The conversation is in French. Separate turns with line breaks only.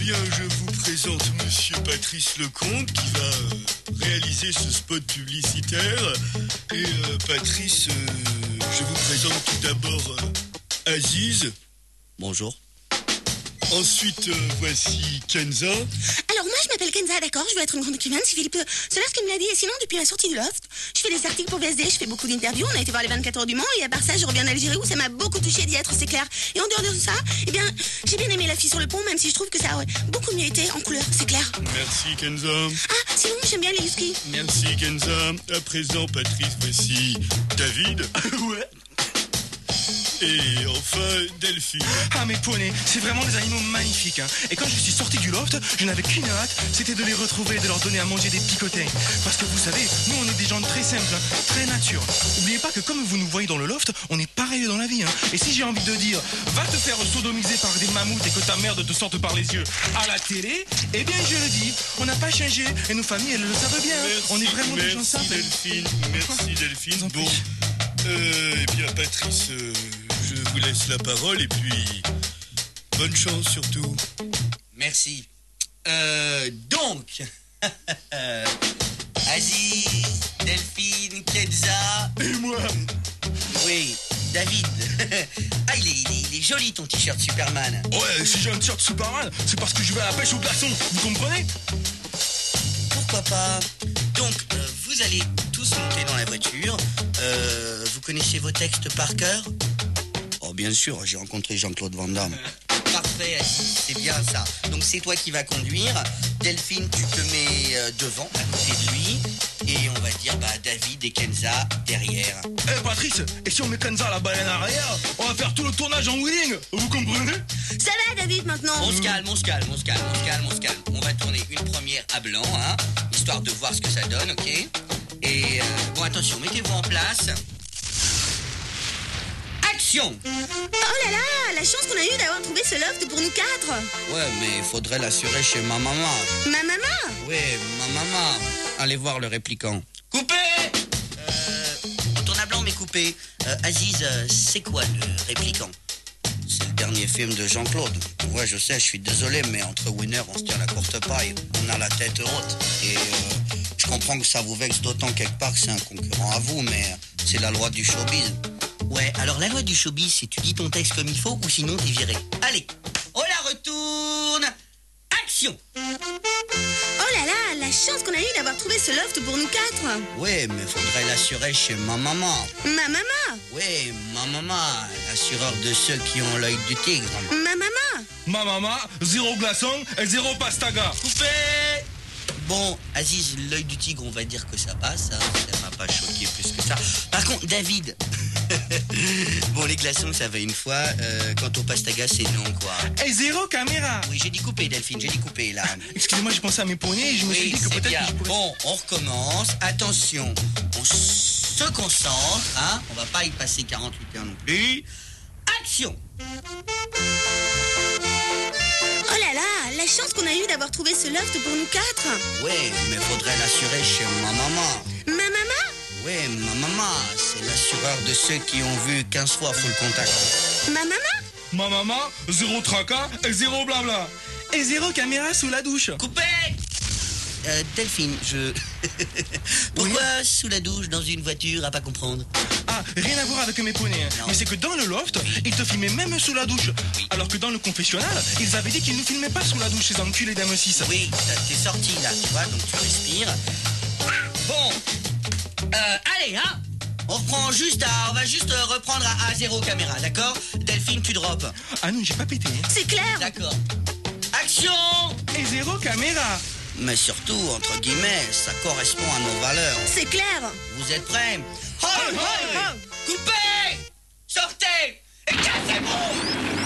bien, je vous présente Monsieur Patrice Lecomte qui va réaliser ce spot publicitaire. Et Patrice, je vous présente tout d'abord Aziz.
Bonjour.
Ensuite, voici Kenza.
Alors moi je m'appelle Kenza, d'accord, je veux être une grande écrivaine, c'est Philippe Solers qui me l'a dit. Et sinon depuis la sortie du Loft, je fais des articles pour VSD, je fais beaucoup d'interviews, on a été voir les 24 heures du Mans. Et à part ça je reviens d'Algérie où ça m'a beaucoup touché d'y être, c'est clair. Et en dehors de ça, eh bien j'ai bien aimé La fille sur le pont, même si je trouve que ça aurait beaucoup mieux été en couleur, c'est clair.
Merci Kenza.
Ah sinon j'aime bien les huskies.
Merci Kenza. À présent Patrice, voici David.
Ouais.
Et enfin Delphine.
Ah mes poneys, c'est vraiment des animaux magnifiques hein. Et quand je suis sorti du loft, je n'avais qu'une hâte, c'était de les retrouver et de leur donner à manger des picotins. Parce que vous savez, nous on est des gens très simples, hein, très nature. N'oubliez pas que comme vous nous voyez dans le loft, on est pareil dans la vie hein. Et si j'ai envie de dire, va te faire sodomiser par des mammouths et que ta merde te sorte par les yeux à la télé, eh bien je le dis, on n'a pas changé et nos familles elles le savent bien hein.
Merci,
On est vraiment des gens simples.
Merci Delphine. Bon, eh bien Patrice, je vous laisse la parole et puis bonne chance surtout.
Merci. Donc, Aziz, Delphine, Kenza.
Et moi?
Oui, David. Ah, il est joli ton t-shirt Superman.
Ouais, si j'ai un t-shirt Superman, c'est parce que je vais à la pêche au glaçon, vous comprenez?
Pourquoi pas? Donc, vous allez tous monter dans la voiture. Vous connaissez vos textes par cœur? Oh, bien sûr, j'ai rencontré Jean-Claude Van Damme. Parfait, Aziz, c'est bien ça. Donc, c'est toi qui vas conduire. Delphine, tu te mets devant, à côté de lui. Et on va dire, David et Kenza derrière.
Eh Patrice, et si on met Kenza à la baleine arrière, on va faire tout le tournage en wheeling, vous comprenez?
Ça va David maintenant?
On se calme. On va tourner une première à blanc, hein, histoire de voir ce que ça donne, ok? Et bon, attention, mettez-vous en place. Action!
Oh là là, la chance qu'on a eue d'avoir trouvé ce loft pour nous quatre.
Ouais, mais il faudrait l'assurer chez ma maman.
Ma maman?
Ouais, ma maman. Allez voir le répliquant. Coupé! On tourne à blanc, mais coupé. Aziz, c'est quoi le répliquant? C'est le dernier film de Jean-Claude. Ouais, je sais, je suis désolé, mais entre winners, on se tient la courte paille. On a la tête haute. Et je comprends que ça vous vexe d'autant quelque part que c'est un concurrent à vous, mais c'est la loi du showbiz. Ouais, alors la loi du showbiz, c'est tu dis ton texte comme il faut ou sinon t'es viré. Allez, on la retourne. Action!
Oh là là, la chance qu'on a eue d'avoir trouvé ce loft pour nous quatre.
Ouais, mais faudrait l'assurer chez ma maman.
Ma maman?
Ouais, ma maman, l'assureur de ceux qui ont l'œil du tigre.
Ma maman?
Ma maman, 0 glaçon et 0 pastaga.
Coupé! Bon, Aziz, l'œil du tigre, on va dire que ça passe, hein. Ça m'a pas choqué plus que ça. Par contre, David, bon, les glaçons, ça va une fois. Quant au pastaga, c'est non, quoi.
Et 0 caméra.
Oui, j'ai dit coupé, Delphine, j'ai dit coupé, là.
Excusez-moi, j'ai pensé à mes poneys et je me suis
Oui,
dit que
c'est
peut-être
bien.
que je pourrais...
Bon, on recommence. Attention, on se concentre, hein. On va pas y passer 48 heures non plus. Action!
Oh là là, la chance qu'on a eue d'avoir trouvé ce loft pour nous quatre.
Ouais, mais faudrait l'assurer chez ma maman.
Ma maman?
Ouais, ma maman, c'est l'assureur de ceux qui ont vu 15 fois Full Contact.
Ma maman?
Ma maman, 0 tracas et 0 blabla. Et 0 caméra sous la douche.
Coupé! Delphine, Pourquoi sous la douche dans une voiture à pas comprendre?
Ah, rien à voir avec mes poneys. Hein.
Non.
Mais c'est que dans le loft, ils te filmaient même sous la douche.
Oui.
Alors que dans le confessionnal, ils avaient dit qu'ils ne filmaient pas sous la douche, ces enculés d'M6.
Oui, t'es sorti là, tu vois, donc tu respires. Bon, allez, hein? On va juste reprendre à 0 caméra, d'accord? Delphine, tu drops.
Ah non, j'ai pas pété. Hein.
C'est clair.
D'accord. Action!
Et 0 caméra.
Mais surtout, entre guillemets, ça correspond à nos valeurs.
C'est clair.
Vous êtes prêts? Coupez! Sortez! Et cassez-vous!